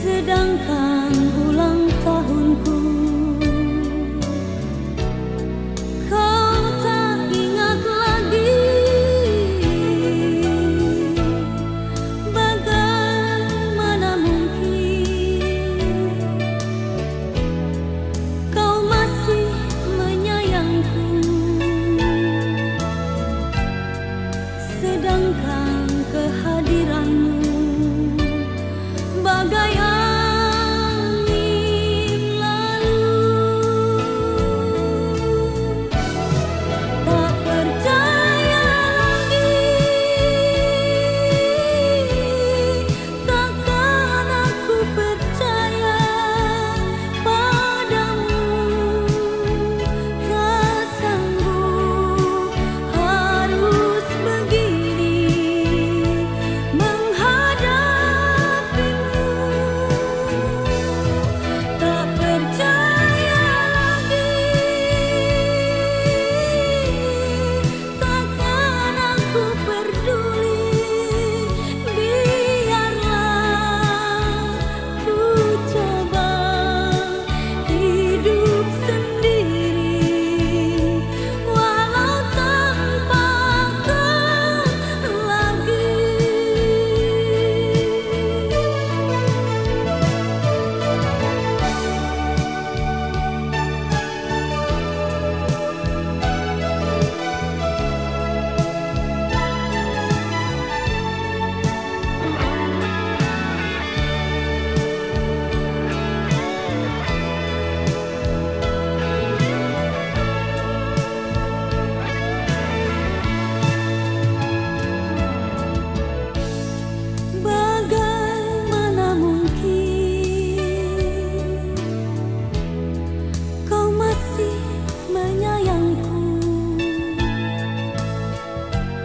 Sedangkan ulang tahunku kau tak ingat lagi. Bagaimana mungkin kau masih menyayangku, sedangkan kehadiranmu bagai angin lalu. Tak percaya lagi, takkan aku percaya padamu. Tak sanggup harus begini menghadapimu. Tak percaya lagi, takkan aku peduli. Biarlah ku coba hidup sendiri, walau tanpa kau lagi. Bagaimana mungkin kau masih menyayangku,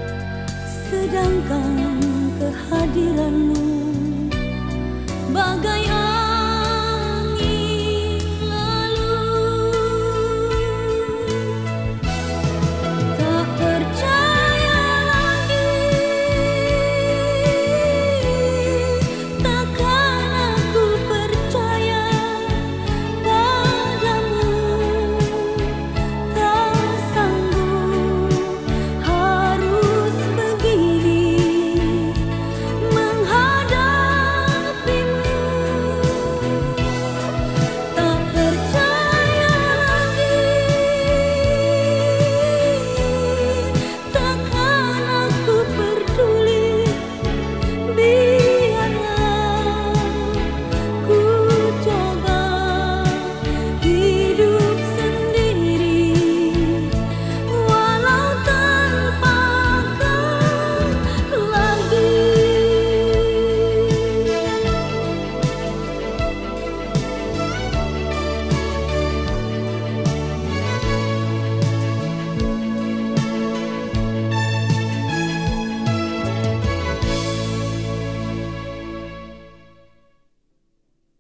sedangkan kehadiranmu bagai